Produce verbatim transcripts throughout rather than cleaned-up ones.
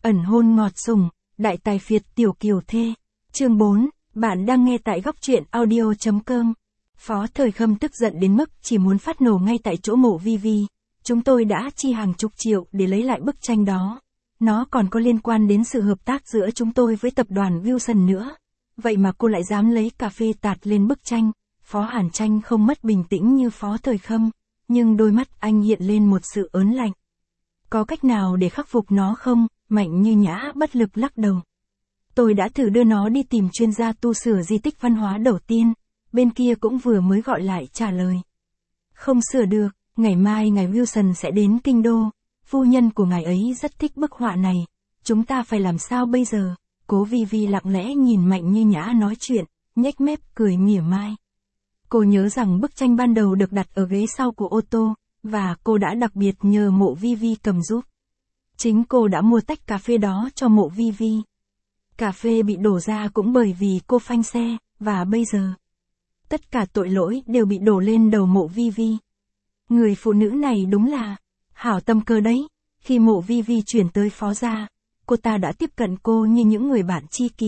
Ẩn hôn ngọt sùng, đại tài phiệt tiểu kiều thê. Chương bốn, bạn đang nghe tại góc truyện audio chấm com. Phó Thời Khâm tức giận đến mức chỉ muốn phát nổ ngay tại chỗ mộ vi vi. Chúng tôi đã chi hàng chục triệu để lấy lại bức tranh đó. Nó còn có liên quan đến sự hợp tác giữa chúng tôi với tập đoàn Wilson nữa. Vậy mà cô lại dám lấy cà phê tạt lên bức tranh. Phó Hàn Tranh không mất bình tĩnh như Phó Thời Khâm, nhưng đôi mắt anh hiện lên một sự ớn lạnh. Có cách nào để khắc phục nó không? Mạnh Như Nhã bất lực lắc đầu. Tôi đã thử đưa nó đi tìm chuyên gia tu sửa di tích văn hóa đầu tiên, bên kia cũng vừa mới gọi lại trả lời. Không sửa được, ngày mai ngài Wilson sẽ đến kinh đô, phu nhân của ngài ấy rất thích bức họa này, chúng ta phải làm sao bây giờ? Cố Vi Vi lặng lẽ nhìn Mạnh Như Nhã nói chuyện, nhếch mép cười mỉa mai. Cô nhớ rằng bức tranh ban đầu được đặt ở ghế sau của ô tô, và cô đã đặc biệt nhờ Mộ Vi Vi cầm giúp. Chính cô đã mua tách cà phê đó cho Mộ Vi Vi. Cà phê bị đổ ra cũng bởi vì cô phanh xe, và bây giờ tất cả tội lỗi đều bị đổ lên đầu Mộ Vi Vi. Người phụ nữ này đúng là hảo tâm cơ đấy. Khi Mộ Vi Vi chuyển tới Phó gia, cô ta đã tiếp cận cô như những người bạn tri kỷ.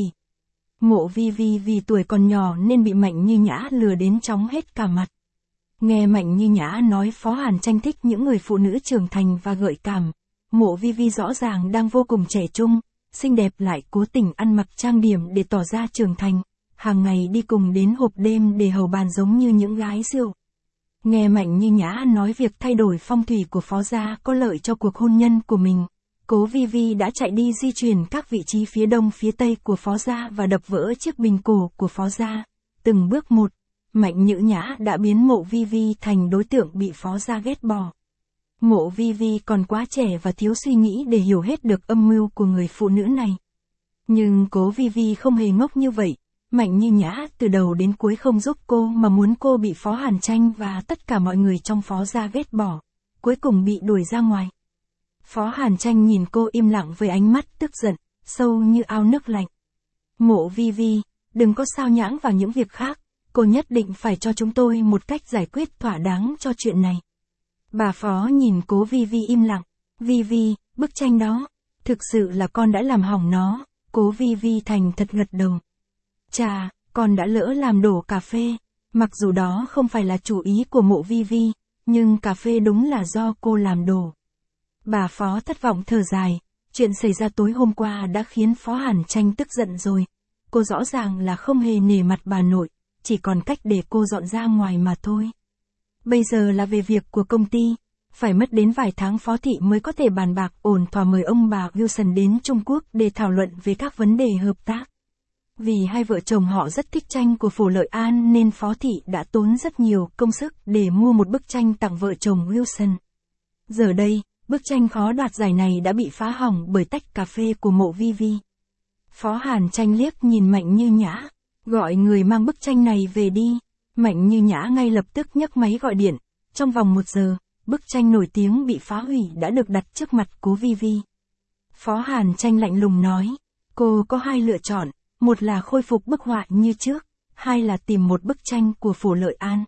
Mộ Vi Vi vì tuổi còn nhỏ nên bị Mạnh Như Nhã lừa đến chóng hết cả mặt. Nghe Mạnh Như Nhã nói Phó Hàn Tranh thích những người phụ nữ trưởng thành và gợi cảm, Mộ Vi Vi rõ ràng đang vô cùng trẻ trung, xinh đẹp lại cố tình ăn mặc trang điểm để tỏ ra trưởng thành, hàng ngày đi cùng đến hộp đêm để hầu bàn giống như những gái rượu. Nghe Mạnh Như Nhã nói việc thay đổi phong thủy của Phó gia có lợi cho cuộc hôn nhân của mình, Cố Vi Vi đã chạy đi di chuyển các vị trí phía đông phía tây của Phó gia và đập vỡ chiếc bình cổ của Phó gia. Từng bước một, Mạnh Như Nhã đã biến Mộ Vi Vi thành đối tượng bị Phó gia ghét bỏ. Mộ Vi Vi còn quá trẻ và thiếu suy nghĩ để hiểu hết được âm mưu của người phụ nữ này. Nhưng Cố Vi Vi không hề ngốc như vậy. Mạnh Như Nhã từ đầu đến cuối không giúp cô mà muốn cô bị Phó Hàn Tranh và tất cả mọi người trong Phó gia ghét bỏ, cuối cùng bị đuổi ra ngoài. Phó Hàn Tranh nhìn cô im lặng với ánh mắt tức giận, sâu như ao nước lạnh. Mộ Vi Vi, đừng có sao nhãng vào những việc khác, cô nhất định phải cho chúng tôi một cách giải quyết thỏa đáng cho chuyện này. Bà Phó nhìn Cố Vi Vi im lặng. Vi Vi, bức tranh đó, thực sự là con đã làm hỏng nó. Cố Vi Vi thành thật gật đầu. Chà, con đã lỡ làm đổ cà phê. Mặc dù đó không phải là chủ ý của Mộ Vi Vi, nhưng cà phê đúng là do cô làm đổ. Bà Phó thất vọng thở dài. Chuyện xảy ra tối hôm qua đã khiến Phó Hàn Tranh tức giận rồi. Cô rõ ràng là không hề nể mặt bà nội, chỉ còn cách để cô dọn ra ngoài mà thôi. Bây giờ là về việc của công ty, phải mất đến vài tháng Phó Thị mới có thể bàn bạc ổn thỏa mời ông bà Wilson đến Trung Quốc để thảo luận về các vấn đề hợp tác. Vì hai vợ chồng họ rất thích tranh của Phổ Lợi An nên Phó Thị đã tốn rất nhiều công sức để mua một bức tranh tặng vợ chồng Wilson. Giờ đây, bức tranh khó đoạt giải này đã bị phá hỏng bởi tách cà phê của Mộ Vi Vi. Phó Hàn Tranh liếc nhìn Mạnh Như Nhã, gọi người mang bức tranh này về đi. Mạnh Như Nhã ngay lập tức nhấc máy gọi điện. Trong vòng một giờ, bức tranh nổi tiếng bị phá hủy đã được đặt trước mặt Cố Vi Vi. Phó Hàn Tranh lạnh lùng nói, cô có hai lựa chọn, một là khôi phục bức họa như trước, hai là tìm một bức tranh của Phổ Lợi An.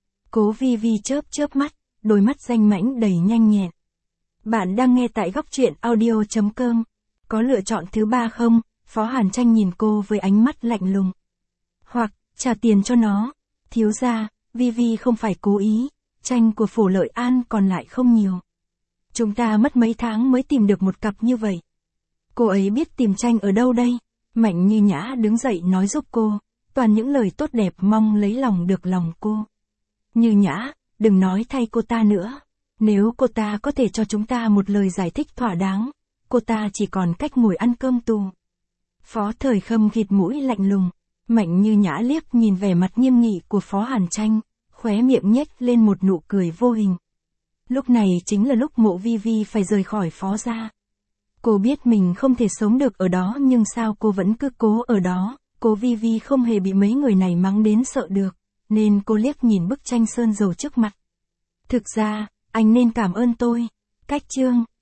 Cố Vi Vi chớp chớp mắt, đôi mắt danh mãnh đầy nhanh nhẹn. Bạn đang nghe tại góc truyện audio chấm com. Có lựa chọn thứ ba không? Phó Hàn Tranh nhìn cô với ánh mắt lạnh lùng. Hoặc, trả tiền cho nó. Thiếu gia, Vi Vi không phải cố ý, tranh của Phổ Lợi An còn lại không nhiều. Chúng ta mất mấy tháng mới tìm được một cặp như vậy. Cô ấy biết tìm tranh ở đâu đây? Mạnh Như Nhã đứng dậy nói giúp cô, toàn những lời tốt đẹp mong lấy lòng được lòng cô. Như Nhã, đừng nói thay cô ta nữa. Nếu cô ta có thể cho chúng ta một lời giải thích thỏa đáng, cô ta chỉ còn cách ngồi ăn cơm tù. Phó Thời Khâm ghịt mũi lạnh lùng. Mạnh Như Nhã liếc nhìn vẻ mặt nghiêm nghị của Phó Hàn Tranh, khóe miệng nhếch lên một nụ cười vô hình. Lúc này chính là lúc Mộ Vi Vi phải rời khỏi Phó gia. Cô biết mình không thể sống được ở đó nhưng sao cô vẫn cứ cố ở đó. Cố Vi Vi không hề bị mấy người này mắng đến sợ được, nên cô liếc nhìn bức tranh sơn dầu trước mặt. Thực ra, anh nên cảm ơn tôi. Cách chương.